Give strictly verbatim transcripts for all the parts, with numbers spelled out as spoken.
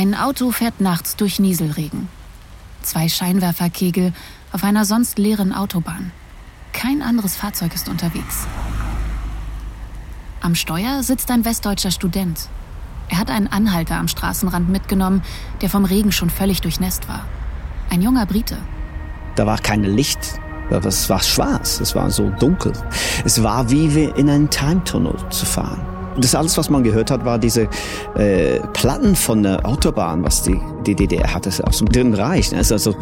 Ein Auto fährt nachts durch Nieselregen. Zwei Scheinwerferkegel auf einer sonst leeren Autobahn. Kein anderes Fahrzeug ist unterwegs. Am Steuer sitzt ein westdeutscher Student. Er hat einen Anhalter am Straßenrand mitgenommen, der vom Regen schon völlig durchnässt war. Ein junger Brite. Da war kein Licht, es war schwarz, es war so dunkel. Es war wie in einen Time-Tunnel zu fahren. Das alles, was man gehört hat, war diese äh, Platten von der Autobahn, was die, die D D R hatte, aus dem Dritten Reich. Es ist also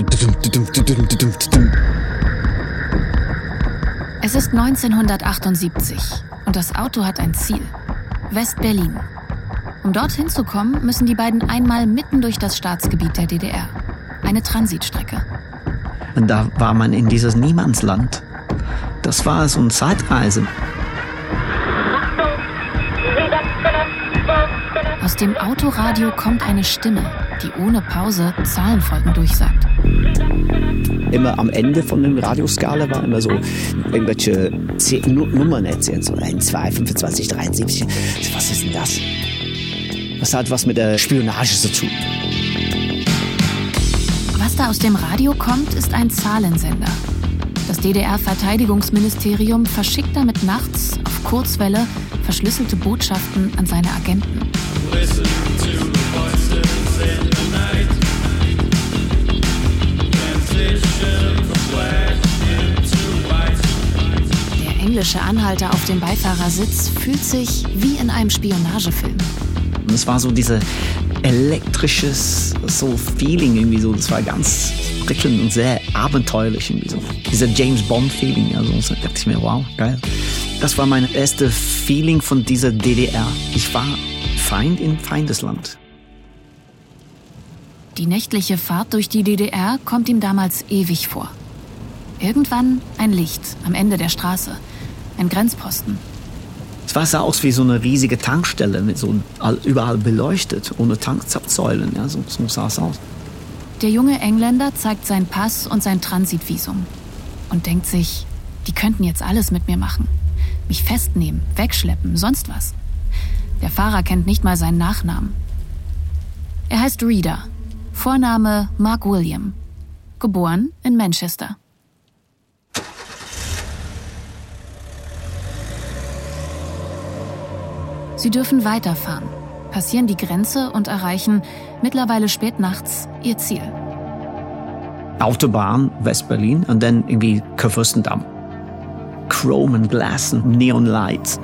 Es ist neunzehnhundertachtundsiebzig und das Auto hat ein Ziel: West-Berlin. Um dorthin zu kommen, müssen die beiden einmal mitten durch das Staatsgebiet der D D R. Eine Transitstrecke. Und da war man in dieses Niemandsland. Das war so eine Zeitreise. Aus dem Autoradio kommt eine Stimme, die ohne Pause Zahlenfolgen durchsagt. Immer am Ende von der Radioskala war immer so irgendwelche zehn Nummern erzählt. So eins, zwei, fünfundzwanzig, dreiundsiebzig. Was ist denn das? Das hat was mit der Spionage zu tun. Was da aus dem Radio kommt, ist ein Zahlensender. Das D D R-Verteidigungsministerium verschickt damit nachts auf Kurzwelle verschlüsselte Botschaften an seine Agenten. Der englische Anhalter auf dem Beifahrersitz fühlt sich wie in einem Spionagefilm. Und es war so diese elektrisches so Feeling irgendwie so, das war ganz prickelnd und sehr abenteuerlich irgendwie so. Dieser James Bond Feeling, also so dachte ich mir, wow, geil. Das war mein erstes Feeling von dieser D D R. Ich war Feind in Feindesland. Die nächtliche Fahrt durch die D D R kommt ihm damals ewig vor. Irgendwann ein Licht am Ende der Straße, ein Grenzposten. Es war sah aus wie so eine riesige Tankstelle, mit so überall beleuchtet, ohne Tankzapfsäulen. Ja, so, so sah es aus. Der junge Engländer zeigt seinen Pass und sein Transitvisum und denkt sich, die könnten jetzt alles mit mir machen. Mich festnehmen, wegschleppen, sonst was. Der Fahrer kennt nicht mal seinen Nachnamen. Er heißt Reader, Vorname Mark William, geboren in Manchester. Sie dürfen weiterfahren, passieren die Grenze und erreichen mittlerweile spät nachts ihr Ziel. Autobahn, West-Berlin und dann irgendwie Kurfürstendamm. Chrome and Glass und Neon Lights.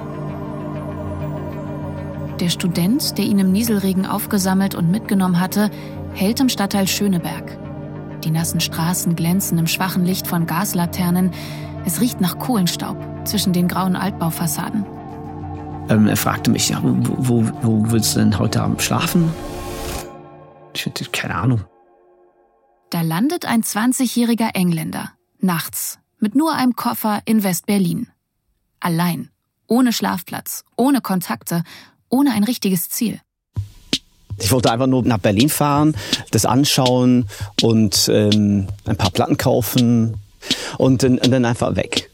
Der Student, der ihn im Nieselregen aufgesammelt und mitgenommen hatte, hält im Stadtteil Schöneberg. Die nassen Straßen glänzen im schwachen Licht von Gaslaternen. Es riecht nach Kohlenstaub zwischen den grauen Altbaufassaden. Ähm, er fragte mich, ja, wo, wo, wo willst du denn heute Abend schlafen? Ich hatte keine Ahnung. Da landet ein zwanzigjähriger Engländer, nachts, mit nur einem Koffer in West-Berlin. Allein, ohne Schlafplatz, ohne Kontakte, ohne ein richtiges Ziel. Ich wollte einfach nur nach Berlin fahren, das anschauen und ähm, ein paar Platten kaufen und, und dann einfach weg.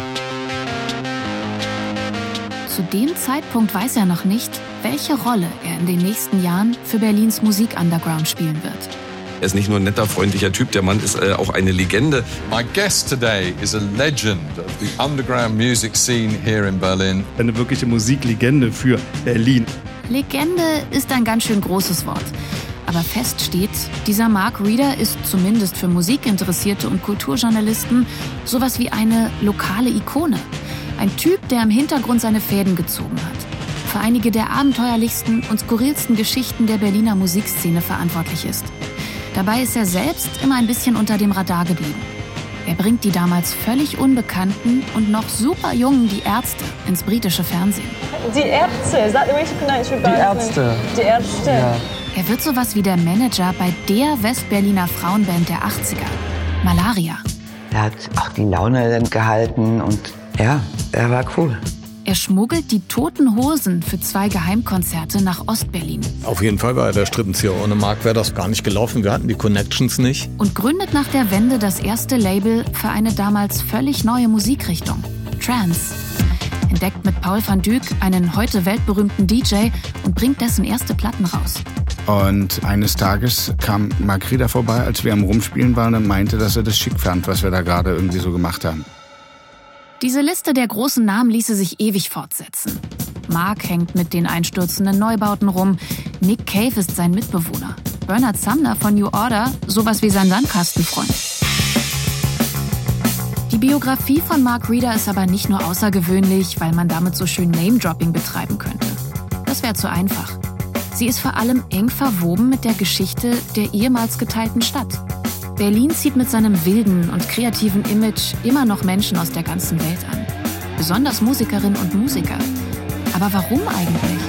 Zu dem Zeitpunkt weiß er noch nicht, welche Rolle er in den nächsten Jahren für Berlins Musik-Underground spielen wird. Er ist nicht nur ein netter, freundlicher Typ, der Mann ist äh, auch eine Legende. My guest today is a legend of the underground music scene here in Berlin. Eine wirkliche Musiklegende für Berlin. Legende ist ein ganz schön großes Wort. Aber fest steht, dieser Mark Reader ist zumindest für Musikinteressierte und Kulturjournalisten sowas wie eine lokale Ikone. Ein Typ, der im Hintergrund seine Fäden gezogen hat. Für einige der abenteuerlichsten und skurrilsten Geschichten der Berliner Musikszene verantwortlich ist. Dabei ist er selbst immer ein bisschen unter dem Radar geblieben. Er bringt die damals völlig unbekannten und noch super jungen Die Ärzte ins britische Fernsehen. Die Ärzte, is that the way to pronounce your band? Die Ärzte. Die Ärzte. Ja. Er wird sowas wie der Manager bei der Westberliner Frauenband der achtziger, Malaria. Er hat auch die Laune dann gehalten und ja, er war cool. Er schmuggelt die Toten Hosen für zwei Geheimkonzerte nach Ostberlin. Auf jeden Fall war er der Strippenzieher. Ohne Mark wäre das gar nicht gelaufen. Wir hatten die Connections nicht. Und gründet nach der Wende das erste Label für eine damals völlig neue Musikrichtung, Trance. Entdeckt mit Paul van Dyk einen heute weltberühmten D J und bringt dessen erste Platten raus. Und eines Tages kam Mark Rieder vorbei, als wir am Rumspielen waren, und meinte, dass er das schick fand, was wir da gerade irgendwie so gemacht haben. Diese Liste der großen Namen ließe sich ewig fortsetzen. Mark hängt mit den einstürzenden Neubauten rum. Nick Cave ist sein Mitbewohner. Bernard Sumner von New Order, sowas wie sein Sandkastenfreund. Die Biografie von Mark Rieder ist aber nicht nur außergewöhnlich, weil man damit so schön Name-Dropping betreiben könnte. Das wäre zu einfach. Sie ist vor allem eng verwoben mit der Geschichte der ehemals geteilten Stadt. Berlin zieht mit seinem wilden und kreativen Image immer noch Menschen aus der ganzen Welt an. Besonders Musikerinnen und Musiker. Aber warum eigentlich?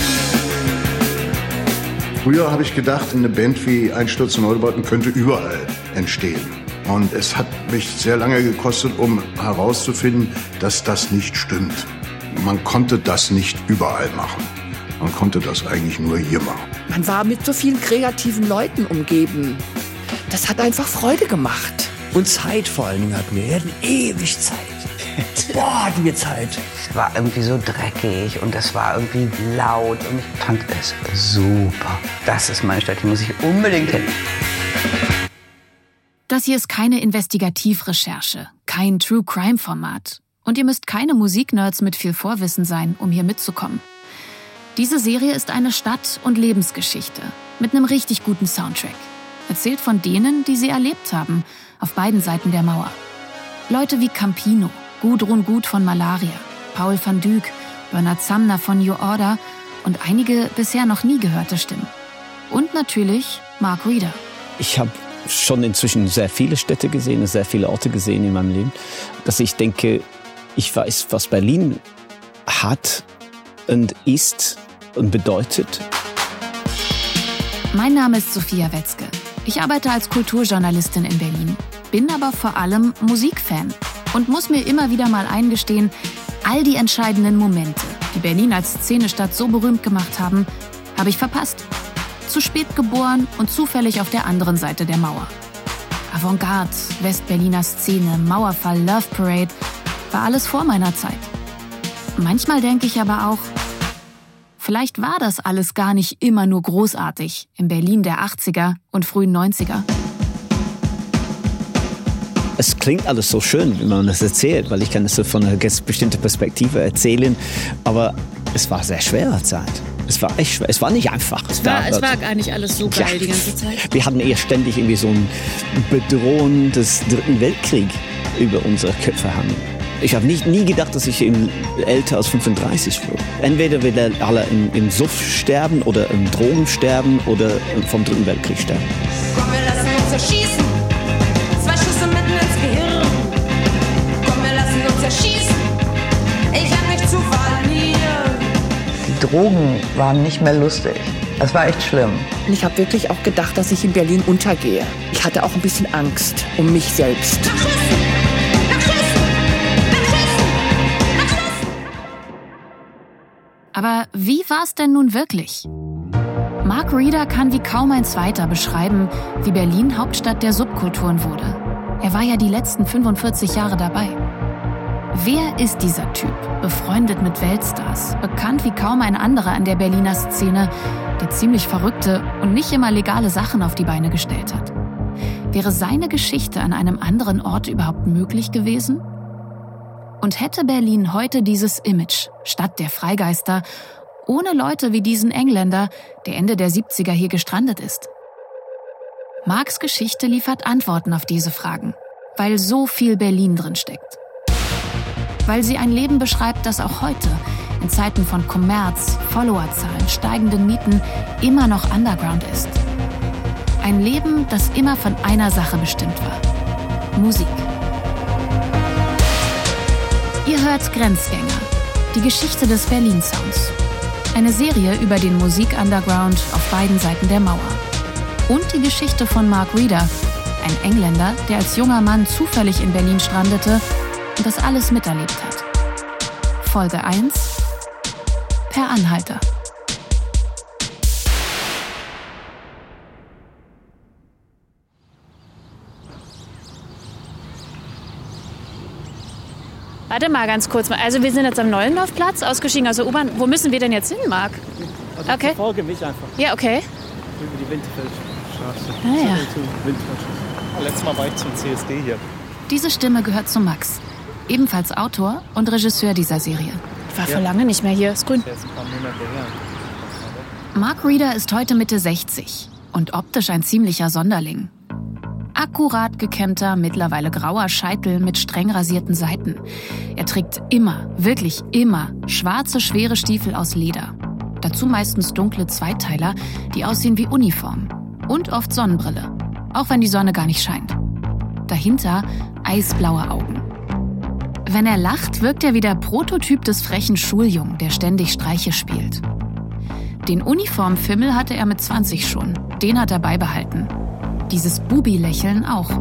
Früher habe ich gedacht, eine Band wie Einstürzende Neubauten könnte überall entstehen. Und es hat mich sehr lange gekostet, um herauszufinden, dass das nicht stimmt. Man konnte das nicht überall machen. Man konnte das eigentlich nur hier machen. Man war mit so vielen kreativen Leuten umgeben. Das hat einfach Freude gemacht. Und Zeit vor allen Dingen hatten wir. Wir hatten ewig Zeit. Boah, hatten wir Zeit. Es war irgendwie so dreckig und es war irgendwie laut und ich fand es super. Das ist meine Stadt, die muss ich unbedingt hin. Das hier ist keine Investigativrecherche, kein True-Crime-Format. Und ihr müsst keine Musiknerds mit viel Vorwissen sein, um hier mitzukommen. Diese Serie ist eine Stadt- und Lebensgeschichte mit einem richtig guten Soundtrack. Erzählt von denen, die sie erlebt haben, auf beiden Seiten der Mauer. Leute wie Campino, Gudrun Gut von Malaria, Paul van Dyk, Bernard Sumner von New Order und einige bisher noch nie gehörte Stimmen. Und natürlich Mark Rieder. Ich habe schon inzwischen sehr viele Städte gesehen, sehr viele Orte gesehen in meinem Leben, dass ich denke, ich weiß, was Berlin hat und ist und bedeutet. Mein Name ist Sophia Wetzke. Ich arbeite als Kulturjournalistin in Berlin, bin aber vor allem Musikfan und muss mir immer wieder mal eingestehen, all die entscheidenden Momente, die Berlin als Szenestadt so berühmt gemacht haben, habe ich verpasst. Zu spät geboren und zufällig auf der anderen Seite der Mauer. Avantgarde, Westberliner Szene, Mauerfall, Love Parade, war alles vor meiner Zeit. Manchmal denke ich aber auch, vielleicht war das alles gar nicht immer nur großartig im Berlin der achtziger und frühen neunziger. Es klingt alles so schön, wenn man das erzählt, weil ich kann das so von einer ganz bestimmten Perspektive erzählen, aber es war eine sehr schwere Zeit. Es war echt schwer. Es war nicht einfach. Es war, es war gar nicht alles so geil ja, die ganze Zeit. Wir hatten eher ständig irgendwie so ein Bedrohung des Dritten Weltkriegs über unsere Köpfe haben. Ich habe nie, nie gedacht, dass ich älter als fünfunddreißig wurde. Entweder wir alle im, im Suff sterben oder im Drogen sterben oder vom Dritten Weltkrieg sterben. Komm, wir lassen uns erschießen. Zwei Schüsse mitten ins Gehirn. Komm, wir lassen uns erschießen. Ich hab nichts zu verlieren. Die Drogen waren nicht mehr lustig. Das war echt schlimm. Und ich habe wirklich auch gedacht, dass ich in Berlin untergehe. Ich hatte auch ein bisschen Angst um mich selbst. Aber wie war es denn nun wirklich? Mark Rieder kann wie kaum ein zweiter beschreiben, wie Berlin Hauptstadt der Subkulturen wurde. Er war ja die letzten fünfundvierzig Jahre dabei. Wer ist dieser Typ, befreundet mit Weltstars, bekannt wie kaum ein anderer an der Berliner Szene, der ziemlich verrückte und nicht immer legale Sachen auf die Beine gestellt hat? Wäre seine Geschichte an einem anderen Ort überhaupt möglich gewesen? Und hätte Berlin heute dieses Image, Stadt der Freigeister, ohne Leute wie diesen Engländer, der Ende der siebziger hier gestrandet ist? Marks Geschichte liefert Antworten auf diese Fragen, weil so viel Berlin drin steckt. Weil sie ein Leben beschreibt, das auch heute, in Zeiten von Kommerz, Followerzahlen, steigenden Mieten, immer noch Underground ist. Ein Leben, das immer von einer Sache bestimmt war: Musik. Ihr hört Grenzgänger, die Geschichte des Berlin-Sounds. Eine Serie über den Musik-Underground auf beiden Seiten der Mauer. Und die Geschichte von Mark Rieder, ein Engländer, der als junger Mann zufällig in Berlin strandete und das alles miterlebt hat. Folge eins: Per Anhalter. Warte mal ganz kurz. Also wir sind jetzt am Neuendorfplatz, ausgestiegen aus der U-Bahn. Wo müssen wir denn jetzt hin, Mark? Also okay. Folge mich einfach. Ja, okay. Über die Winterfeldstraße. Ah, ja. Winterfeldstraße. Letztes Mal war ich zum C S D hier. Diese Stimme gehört zu Max, ebenfalls Autor und Regisseur dieser Serie. Ich war vor lange nicht mehr hier. Ist grün. Das ist jetzt ein paar Monate her. Mark Reeder ist heute Mitte sechzig und optisch ein ziemlicher Sonderling. Akkurat gekämmter, mittlerweile grauer Scheitel mit streng rasierten Seiten. Er trägt immer, wirklich immer, schwarze, schwere Stiefel aus Leder. Dazu meistens dunkle Zweiteiler, die aussehen wie Uniform. Und oft Sonnenbrille, auch wenn die Sonne gar nicht scheint. Dahinter eisblaue Augen. Wenn er lacht, wirkt er wie der Prototyp des frechen Schuljungen, der ständig Streiche spielt. Den Uniformfimmel hatte er mit zwanzig schon. Den hat er beibehalten. Dieses Bubi-Lächeln auch.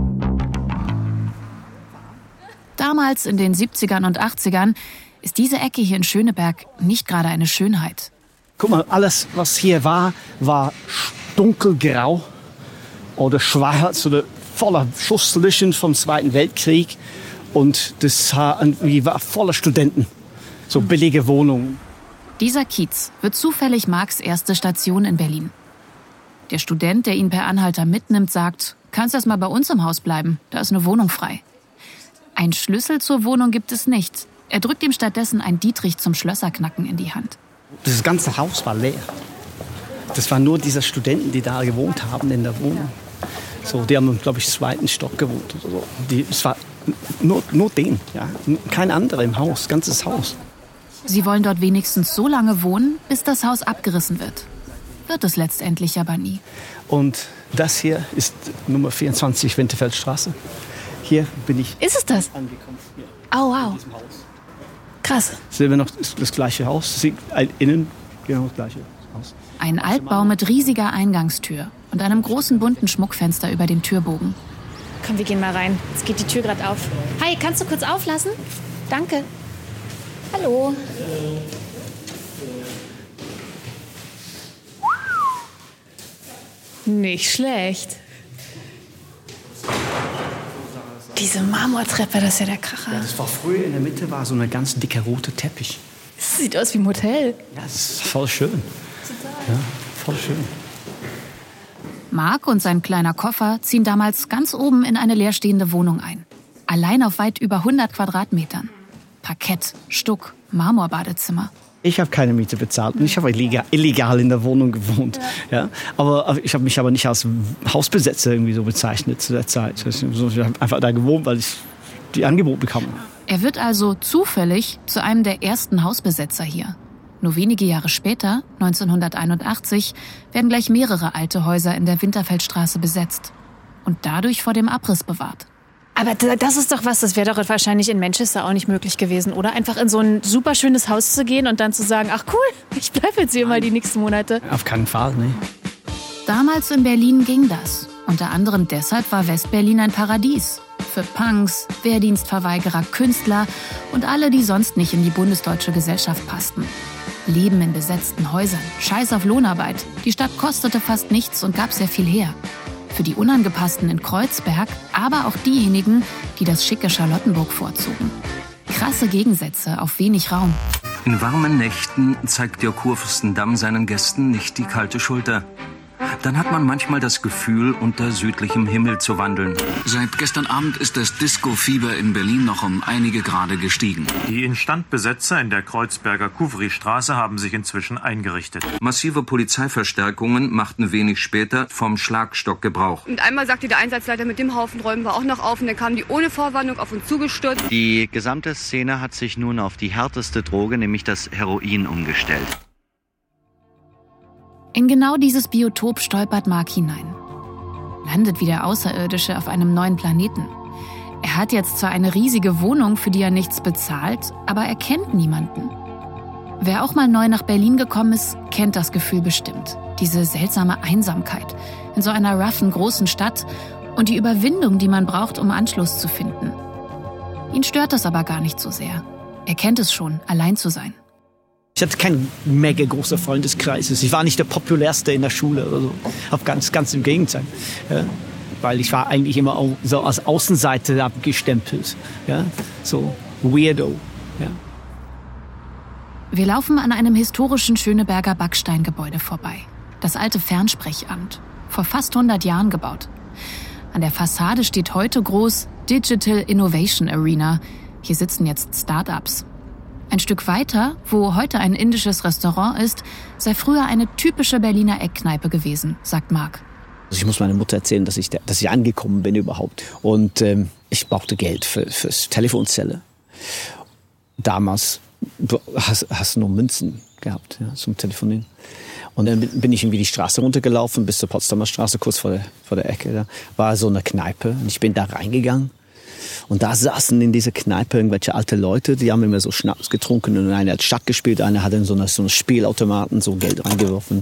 Damals in den siebzigern und achtzigern ist diese Ecke hier in Schöneberg nicht gerade eine Schönheit. Guck mal, alles, was hier war, war dunkelgrau oder schwarz oder voller Schusslöchen vom Zweiten Weltkrieg. Und das war voller Studenten, so billige Wohnungen. Dieser Kiez wird zufällig Marks erste Station in Berlin. Der Student, der ihn per Anhalter mitnimmt, sagt, kannst erst mal bei uns im Haus bleiben, da ist eine Wohnung frei. Ein Schlüssel zur Wohnung gibt es nicht. Er drückt ihm stattdessen ein Dietrich zum Schlösserknacken in die Hand. Das ganze Haus war leer. Das waren nur diese Studenten, die da gewohnt haben in der Wohnung. So, die haben, glaube ich, im zweiten Stock gewohnt oder so. Die, es war nur, nur den, ja. Kein anderer im Haus, ganzes Haus. Sie wollen dort wenigstens so lange wohnen, bis das Haus abgerissen wird. Wird es letztendlich aber nie. Und das hier ist Nummer vierundzwanzig Winterfeldstraße. Hier bin ich Ist es das? angekommen. Ja. Oh, wow. Krass. Sehen wir noch das, das gleiche Haus. Sie, innen genau das gleiche Haus. Ein Altbau mit riesiger Eingangstür und einem großen bunten Schmuckfenster über dem Türbogen. Komm, wir gehen mal rein. Jetzt geht die Tür gerade auf. Hi, kannst du kurz auflassen? Danke. Hallo. Nicht schlecht. Diese Marmortreppe, das ist ja der Kracher. Ja, das war früher in der Mitte, war so eine ganz dicke rote Teppich. Das sieht aus wie ein Hotel. Ja, das ist voll schön. Total. Ja, voll schön. Mark und sein kleiner Koffer ziehen damals ganz oben in eine leerstehende Wohnung ein. Allein auf weit über hundert Quadratmetern. Parkett, Stuck, Marmorbadezimmer. Ich habe keine Miete bezahlt und ich habe illegal, illegal in der Wohnung gewohnt. Ja. Ja, aber ich habe mich aber nicht als Hausbesetzer irgendwie so bezeichnet zu der Zeit. Ich habe einfach da gewohnt, weil ich die Angebote bekam. Er wird also zufällig zu einem der ersten Hausbesetzer hier. Nur wenige Jahre später, neunzehnhunderteinundachtzig, werden gleich mehrere alte Häuser in der Winterfeldstraße besetzt und dadurch vor dem Abriss bewahrt. Aber das ist doch was, das wäre doch wahrscheinlich in Manchester auch nicht möglich gewesen, oder? Einfach in so ein super schönes Haus zu gehen und dann zu sagen, ach cool, ich bleibe jetzt hier mal die nächsten Monate. Auf keinen Fall, ne? Damals in Berlin ging das. Unter anderem deshalb war Westberlin ein Paradies. Für Punks, Wehrdienstverweigerer, Künstler und alle, die sonst nicht in die bundesdeutsche Gesellschaft passten. Leben in besetzten Häusern, Scheiß auf Lohnarbeit. Die Stadt kostete fast nichts und gab sehr viel her. Für die Unangepassten in Kreuzberg, aber auch diejenigen, die das schicke Charlottenburg vorzogen. Krasse Gegensätze auf wenig Raum. In warmen Nächten zeigt der Kurfürstendamm seinen Gästen nicht die kalte Schulter. Dann hat man manchmal das Gefühl, unter südlichem Himmel zu wandeln. Seit gestern Abend ist das Disco-Fieber in Berlin noch um einige Grade gestiegen. Die Instandbesetzer in der Kreuzberger Kuvri-Straße haben sich inzwischen eingerichtet. Massive Polizeiverstärkungen machten wenig später vom Schlagstock Gebrauch. Und einmal sagte der Einsatzleiter, mit dem Haufen räumen wir auch noch auf. Und dann kamen die ohne Vorwarnung auf uns zugestürzt. Die gesamte Szene hat sich nun auf die härteste Droge, nämlich das Heroin, umgestellt. In genau dieses Biotop stolpert Mark hinein. Landet wie der Außerirdische auf einem neuen Planeten. Er hat jetzt zwar eine riesige Wohnung, für die er nichts bezahlt, aber er kennt niemanden. Wer auch mal neu nach Berlin gekommen ist, kennt das Gefühl bestimmt. Diese seltsame Einsamkeit in so einer roughen großen Stadt und die Überwindung, die man braucht, um Anschluss zu finden. Ihn stört das aber gar nicht so sehr. Er kennt es schon, allein zu sein. Ich hatte keinen mega großen Freundeskreis. Ich war nicht der populärste in der Schule oder so. Auf ganz, ganz im Gegenteil. Ja, weil ich war eigentlich immer auch so als Außenseiter abgestempelt. Ja, so Weirdo. Ja. Wir laufen an einem historischen Schöneberger Backsteingebäude vorbei. das alte Fernsprechamt, vor fast hundert Jahren gebaut. An der Fassade steht heute groß Digital Innovation Arena. Hier sitzen jetzt Start-ups. Ein Stück weiter, wo heute ein indisches Restaurant ist, sei früher eine typische Berliner Eckkneipe gewesen, sagt Marc. Also ich muss meiner Mutter erzählen, dass ich, da, dass ich angekommen bin überhaupt. Und ähm, ich brauchte Geld für, fürs Telefonzelle. Damals du hast, hast nur Münzen gehabt, ja, zum Telefonieren. Und dann bin ich irgendwie die Straße runtergelaufen bis zur Potsdamer Straße, kurz vor der, vor der Ecke. Da war so eine Kneipe und ich bin da reingegangen. Und da saßen in dieser Kneipe irgendwelche alte Leute, die haben immer so Schnaps getrunken und einer hat Schach gespielt, einer hat in so eine, so eine Spielautomaten so Geld reingeworfen.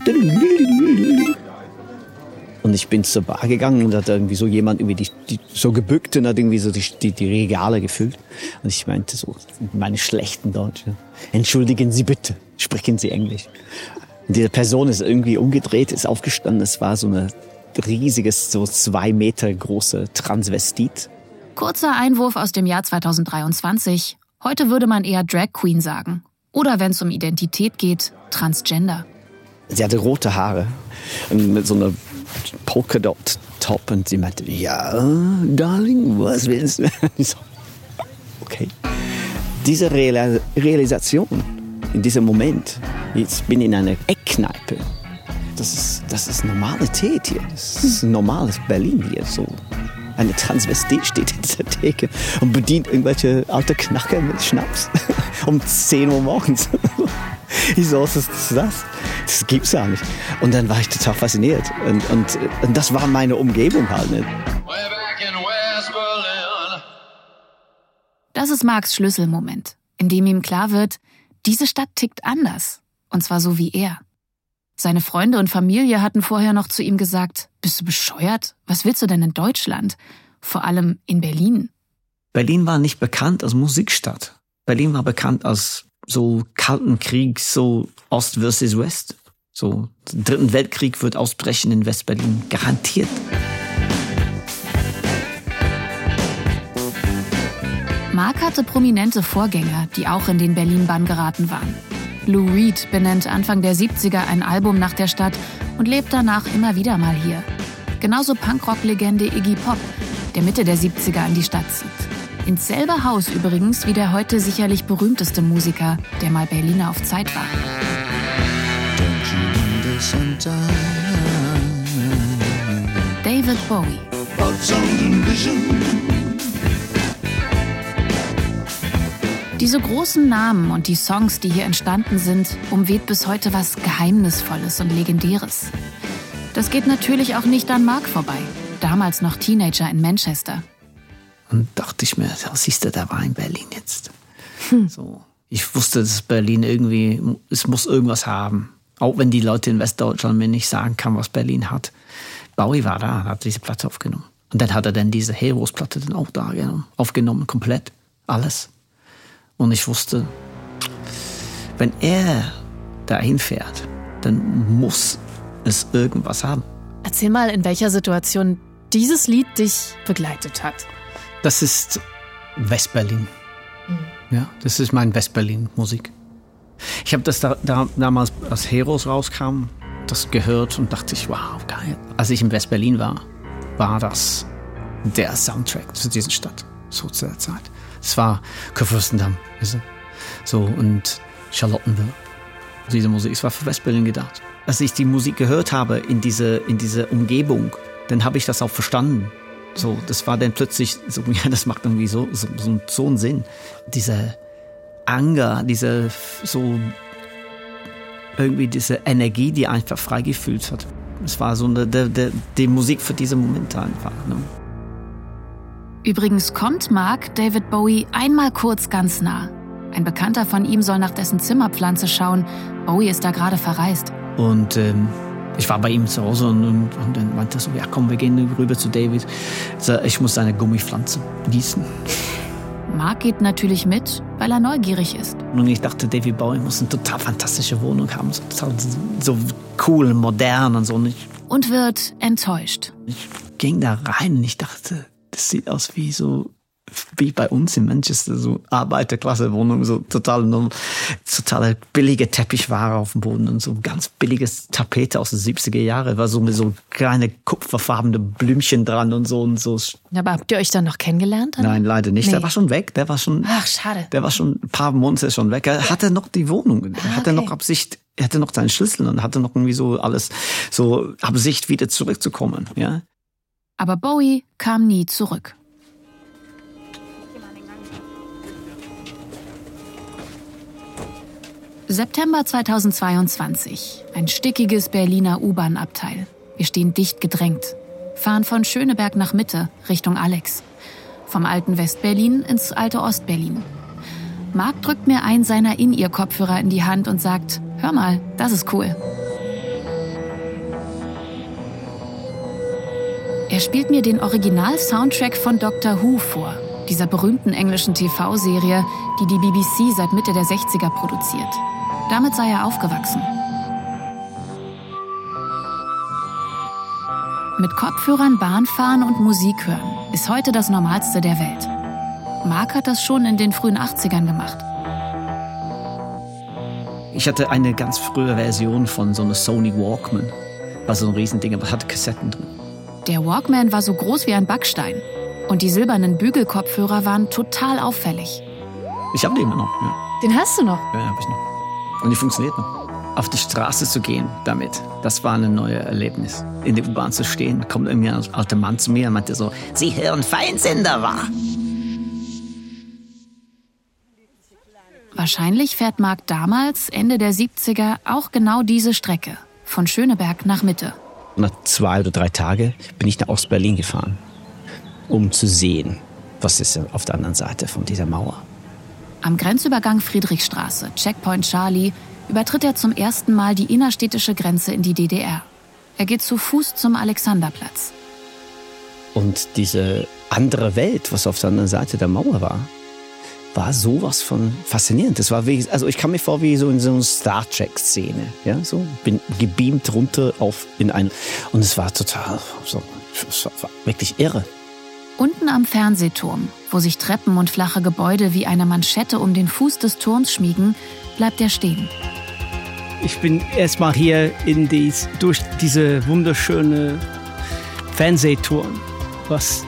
Und ich bin zur Bar gegangen und da hat irgendwie so jemand irgendwie die, die, so gebückt und hat irgendwie so die, die, die Regale gefüllt. Und ich meinte so, meine schlechten Deutsche, entschuldigen Sie bitte, sprechen Sie Englisch. Und diese Person ist irgendwie umgedreht, ist aufgestanden, es war so eine riesiges, so zwei Meter große Transvestit. Kurzer Einwurf aus dem Jahr zweitausenddreiundzwanzig. Heute würde man eher Drag Queen sagen. Oder wenn es um Identität geht, Transgender. Sie hatte rote Haare und mit so einer Polkadot-Top und sie meinte, ja, Darling, was willst du? Ich so, okay. Diese Real- Realisation, in diesem Moment, jetzt bin ich in einer Eckkneipe. Das ist, das ist Normalität hier. Das ist ein normales Berlin hier. So. Eine Transvestit steht in dieser Theke und bedient irgendwelche alte Knacker mit Schnaps um zehn Uhr morgens. Ich so, was ist das? Das gibt's ja nicht. Und dann war ich total fasziniert. Und, und, und das war meine Umgebung halt. Ne? Das ist Marcs Schlüsselmoment, in dem ihm klar wird, diese Stadt tickt anders. Und zwar so wie er. Seine Freunde und Familie hatten vorher noch zu ihm gesagt, bist du bescheuert? Was willst du denn in Deutschland? Vor allem in Berlin. Berlin war nicht bekannt als Musikstadt. Berlin war bekannt als so Kalten Krieg, so Ost versus West. So, der Dritten Weltkrieg wird ausbrechen in West-Berlin. Garantiert. Marc hatte prominente Vorgänger, die auch in den Berlin-Bann geraten waren. Lou Reed benennt Anfang der siebziger ein Album nach der Stadt und lebt danach immer wieder mal hier. Genauso Punkrock-Legende Iggy Pop, der Mitte der siebziger an die Stadt zieht. Ins selbe Haus übrigens wie der heute sicherlich berühmteste Musiker, der mal Berliner auf Zeit war. David Bowie. Diese großen Namen und die Songs, die hier entstanden sind, umweht bis heute was Geheimnisvolles und Legendäres. Das geht natürlich auch nicht an Marc vorbei, damals noch Teenager in Manchester. Und dachte ich mir, ja, siehst du, da war in Berlin jetzt. Hm. So, ich wusste, dass Berlin irgendwie, es muss irgendwas haben. Auch wenn die Leute in Westdeutschland mir nicht sagen kann, was Berlin hat. Bowie war da, hat diese Platte aufgenommen. Und dann hat er dann diese Heroes-Platte dann auch da aufgenommen, komplett, alles. Und ich wusste, wenn er dahin fährt, dann muss es irgendwas haben. Erzähl mal, in welcher Situation dieses Lied dich begleitet hat. Das ist Westberlin. Mhm. Ja, das ist mein Westberlin-Musik. Ich habe das da, da, damals, als Heroes rauskam, das gehört und dachte ich, wow, geil. Als ich in Westberlin war, war das der Soundtrack zu dieser Stadt, so zu der Zeit. Es war Kurfürstendamm, so, und Charlottenburg. Diese Musik, es war für Westberlin gedacht. Als ich die Musik gehört habe in diese, in diese Umgebung, dann habe ich das auch verstanden. So, das war dann plötzlich, so, ja, das macht irgendwie so, so, so, so einen Sinn. Diese Anger, diese, so, irgendwie diese Energie, die einfach freigefühlt hat. Es war so eine, die, die, die Musik für diese Momente einfach, ne? Übrigens kommt Marc David Bowie einmal kurz ganz nah. Ein Bekannter von ihm soll nach dessen Zimmerpflanze schauen. Bowie ist da gerade verreist. Und ähm, ich war bei ihm zu Hause und, und, und dann meinte er so, ja komm, wir gehen rüber zu David. So, ich muss seine Gummipflanze gießen. Marc geht natürlich mit, weil er neugierig ist. Und ich dachte, David Bowie muss eine total fantastische Wohnung haben. So, total, so cool, modern und so. Und, ich, und wird enttäuscht. Ich ging da rein und ich dachte, das sieht aus wie so wie bei uns in Manchester, so Arbeiterklasse-Wohnung, so total, total billige Teppichware auf dem Boden und so ganz billiges Tapete aus den siebziger Jahren, war so mit so kleine kupferfarbene Blümchen dran und so und so. Aber habt ihr euch dann noch kennengelernt? Nein, leider nicht. Nee. Der war schon weg. Der war schon. Ach, schade. Der war schon ein paar Monate schon weg. Er hatte noch die Wohnung. Er Ah, hatte okay. noch Absicht. Er hatte noch seinen Schlüssel und hatte noch irgendwie so alles, so Absicht wieder zurückzukommen. Ja. Aber Bowie kam nie zurück. September zweitausendzweiundzwanzig. Ein stickiges Berliner U-Bahn-Abteil. Wir stehen dicht gedrängt. Fahren von Schöneberg nach Mitte, Richtung Alex. Vom alten Westberlin ins alte Ostberlin. Marc drückt mir einen seiner In-Ear-Kopfhörer in die Hand und sagt, hör mal, das ist cool. Er spielt mir den Original-Soundtrack von Doctor Who vor, dieser berühmten englischen T V-Serie, die die B B C seit Mitte der sechziger produziert. Damit sei er aufgewachsen. Mit Kopfhörern Bahn fahren und Musik hören ist heute das Normalste der Welt. Marc hat das schon in den frühen achtzigern gemacht. Ich hatte eine ganz frühe Version von so einer Sony Walkman. War so ein Riesending, aber hatte Kassetten drin. Der Walkman war so groß wie ein Backstein. Und die silbernen Bügelkopfhörer waren total auffällig. Ich habe die immer noch, ja. Den hast du noch? Ja, habe ich noch. Und die funktioniert noch. Auf die Straße zu gehen damit, das war ein neues Erlebnis. In der U-Bahn zu stehen, kommt irgendwie ein alter Mann zu mir und meinte so, Sie hören Feinsender, wahr? Wahrscheinlich fährt Marc damals, Ende der siebziger, auch genau diese Strecke. Von Schöneberg nach Mitte. Nach zwei oder drei Tagen bin ich nach Ostberlin gefahren, um zu sehen, was ist auf der anderen Seite von dieser Mauer. Am Grenzübergang Friedrichstraße, Checkpoint Charlie, übertritt er zum ersten Mal die innerstädtische Grenze in die D D R. Er geht zu Fuß zum Alexanderplatz. Und diese andere Welt, was auf der anderen Seite der Mauer war, war sowas von faszinierend. Das war wie, also ich kam mir vor wie so in so einer Star Trek-Szene, ja, so bin gebeamt runter auf in ein, und es war total, so, es war wirklich irre. Unten am Fernsehturm, wo sich Treppen und flache Gebäude wie eine Manschette um den Fuß des Turms schmiegen, bleibt er stehen. Ich bin erstmal hier in dies, durch diese wunderschöne Fernsehturm, was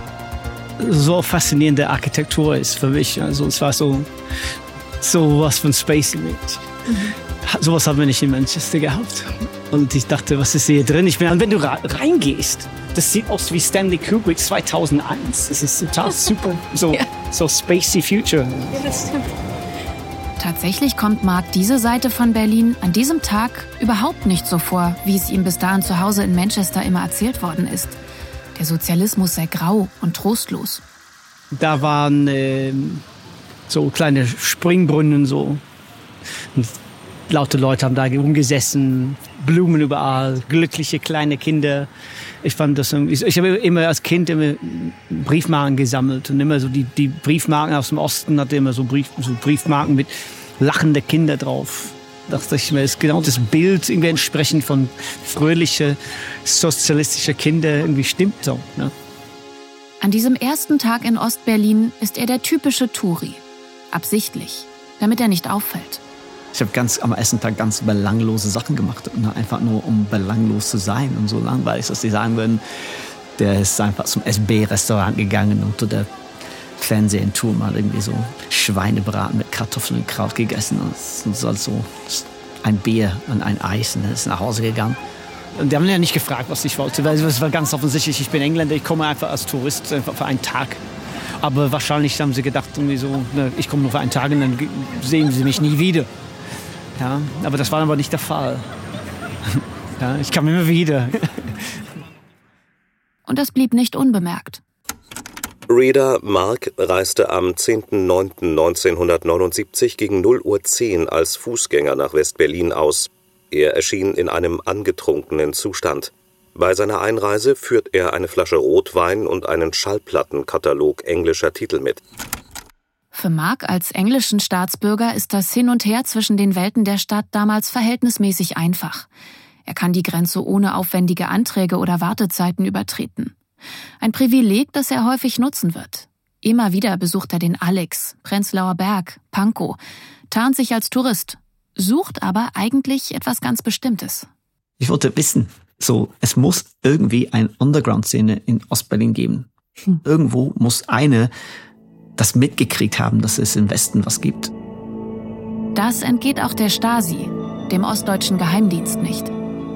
so faszinierende Architektur ist für mich. Also es war so, so was von Space Image. Mhm. Sowas haben wir nicht in Manchester gehabt. Und ich dachte, was ist hier drin? Ich bin, wenn du reingehst, das sieht aus wie Stanley Kubrick zweitausendeins. Das ist total super. So, ja. so spacey Future. Ja, das stimmt. Tatsächlich kommt Marc diese Seite von Berlin an diesem Tag überhaupt nicht so vor, wie es ihm bis dahin zu Hause in Manchester immer erzählt worden ist. Der Sozialismus sei grau und trostlos. Da waren äh, so kleine Springbrunnen so. Und laute Leute haben da rumgesessen, Blumen überall, glückliche kleine Kinder. Ich fand das irgendwie, ich habe immer als Kind immer Briefmarken gesammelt und immer so die, die Briefmarken aus dem Osten hatte immer so, Brief, so Briefmarken mit lachende Kinder drauf. Da dachte ich mir, ist genau das Bild irgendwie entsprechend von fröhliche sozialistische Kinder irgendwie stimmt so. Ne? An diesem ersten Tag in Ostberlin ist er der typische Touri. Absichtlich, damit er nicht auffällt. Ich habe ganz am ersten Tag ganz belanglose Sachen gemacht, einfach nur um belanglos zu sein und so langweilig, dass die sagen würden, der ist einfach zum S B-Restaurant gegangen unter der Fernsehturm, hat irgendwie so Schweinebraten mit Kartoffeln und Kraut gegessen und so, so ein Bier und ein Eis und ist nach Hause gegangen. Und die haben ja nicht gefragt, was ich wollte, weil es war ganz offensichtlich, ich bin Engländer, ich komme einfach als Tourist einfach für einen Tag. Aber wahrscheinlich haben sie gedacht, irgendwie so, ne, ich komme nur für einen Tag und dann sehen sie mich nie wieder. Ja, aber das war aber nicht der Fall. Ja, ich kam immer wieder. Und das blieb nicht unbemerkt. Reader Marc reiste am zehnten neunten neunzehnhundertneunundsiebzig gegen null Uhr zehn als Fußgänger nach West-Berlin aus. Er erschien in einem angetrunkenen Zustand. Bei seiner Einreise führt er eine Flasche Rotwein und einen Schallplattenkatalog englischer Titel mit. Für Marc als englischen Staatsbürger ist das Hin und Her zwischen den Welten der Stadt damals verhältnismäßig einfach. Er kann die Grenze ohne aufwendige Anträge oder Wartezeiten übertreten. Ein Privileg, das er häufig nutzen wird. Immer wieder besucht er den Alex, Prenzlauer Berg, Pankow, tarnt sich als Tourist, sucht aber eigentlich etwas ganz Bestimmtes. Ich wollte wissen, so, es muss irgendwie eine Underground-Szene in Ostberlin geben. Hm. Irgendwo muss eine das mitgekriegt haben, dass es im Westen was gibt. Das entgeht auch der Stasi, dem ostdeutschen Geheimdienst, nicht.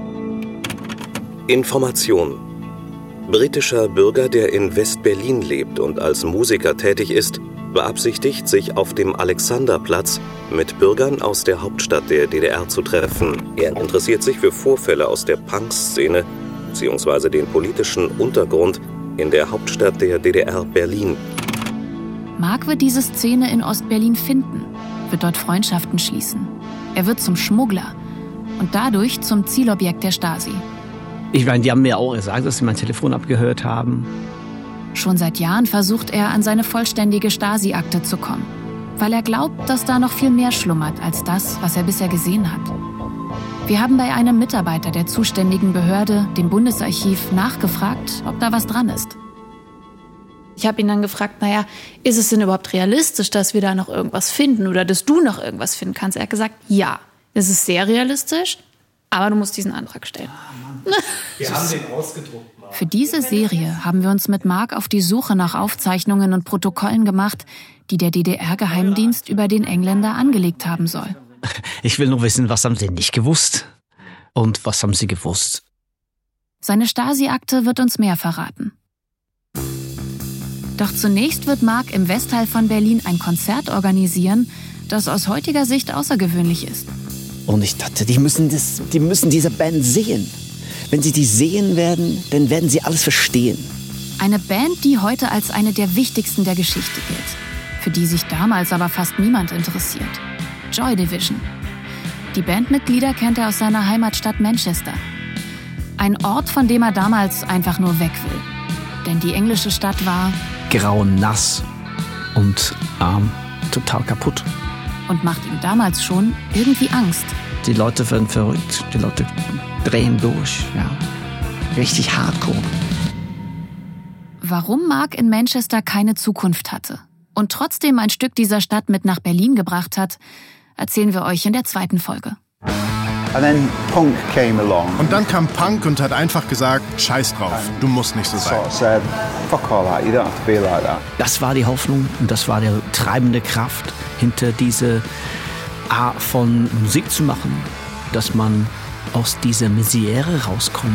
Information. Britischer Bürger, der in West-Berlin lebt und als Musiker tätig ist, beabsichtigt, sich auf dem Alexanderplatz mit Bürgern aus der Hauptstadt der D D R zu treffen. Er interessiert sich für Vorfälle aus der Punk-Szene bzw. den politischen Untergrund in der Hauptstadt der D D R, Berlin. Mark wird diese Szene in Ostberlin finden, wird dort Freundschaften schließen. Er wird zum Schmuggler und dadurch zum Zielobjekt der Stasi. Ich meine, die haben mir auch gesagt, dass sie mein Telefon abgehört haben. Schon seit Jahren versucht er, an seine vollständige Stasi-Akte zu kommen, weil er glaubt, dass da noch viel mehr schlummert als das, was er bisher gesehen hat. Wir haben bei einem Mitarbeiter der zuständigen Behörde, dem Bundesarchiv, nachgefragt, ob da was dran ist. Ich habe ihn dann gefragt, naja, ist es denn überhaupt realistisch, dass wir da noch irgendwas finden oder dass du noch irgendwas finden kannst? Er hat gesagt, ja, es ist sehr realistisch, aber du musst diesen Antrag stellen. Wir haben den ausgedruckt. Für diese Serie haben wir uns mit Mark auf die Suche nach Aufzeichnungen und Protokollen gemacht, die der D D R-Geheimdienst über den Engländer angelegt haben soll. Ich will nur wissen, was haben sie nicht gewusst und was haben sie gewusst. Seine Stasi-Akte wird uns mehr verraten. Doch zunächst wird Mark im Westteil von Berlin ein Konzert organisieren, das aus heutiger Sicht außergewöhnlich ist. Und ich dachte, die müssen, das, die müssen diese Band sehen. Wenn sie die sehen werden, dann werden sie alles verstehen. Eine Band, die heute als eine der wichtigsten der Geschichte gilt, für die sich damals aber fast niemand interessiert. Joy Division. Die Bandmitglieder kennt er aus seiner Heimatstadt Manchester. Ein Ort, von dem er damals einfach nur weg will. Denn die englische Stadt war grau, nass und arm, total kaputt. Und macht ihm damals schon irgendwie Angst. Die Leute werden verrückt, die Leute drehen durch, ja. Richtig hardcore. Warum Mark in Manchester keine Zukunft hatte und trotzdem ein Stück dieser Stadt mit nach Berlin gebracht hat, erzählen wir euch in der zweiten Folge. And then Punk came along. Und dann kam Punk und hat einfach gesagt, scheiß drauf, du musst nicht so sein. Said, fuck all that, you don't have to be like that. Das war die Hoffnung und das war die treibende Kraft hinter diese Art von Musik zu machen, dass man aus dieser Misere rauskommt.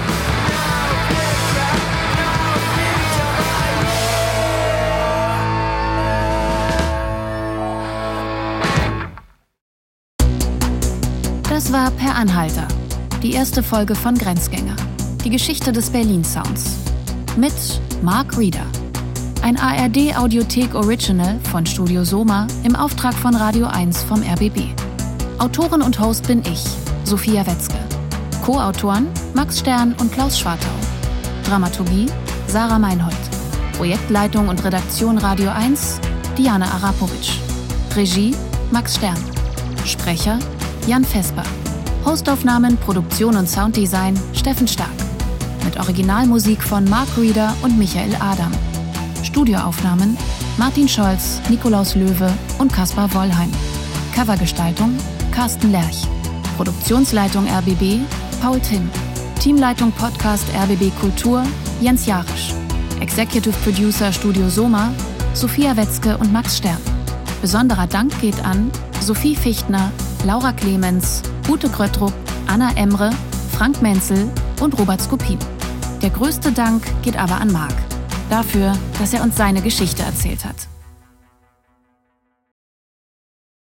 Das war Per Anhalter, die erste Folge von Grenzgänger, die Geschichte des Berlin-Sounds. Mit Mark Reeder. Ein A R D-Audiothek-Original von Studio Soma im Auftrag von Radio eins vom R B B. Autorin und Host bin ich, Sophia Wetzke. Co-Autoren Max Stern und Klaus Schwartau. Dramaturgie Sarah Meinhold. Projektleitung und Redaktion Radio eins Diana Arapovic. Regie Max Stern. Sprecher Jan Vesper. Hostaufnahmen, Produktion und Sounddesign Steffen Stark. Mit Originalmusik von Mark Reeder und Michael Adam. Studioaufnahmen Martin Scholz, Nikolaus Löwe und Kaspar Wollheim. Covergestaltung Carsten Lerch. Produktionsleitung R B B Paul Timm. Teamleitung Podcast R B B Kultur Jens Jarisch. Executive Producer Studio Soma Sophia Wetzke und Max Stern. Besonderer Dank geht an Sophie Fichtner, Laura Clemens, Ute Gröttrup, Anna Emre, Frank Menzel und Robert Skopin. Der größte Dank geht aber an Mark. Dafür, dass er uns seine Geschichte erzählt hat.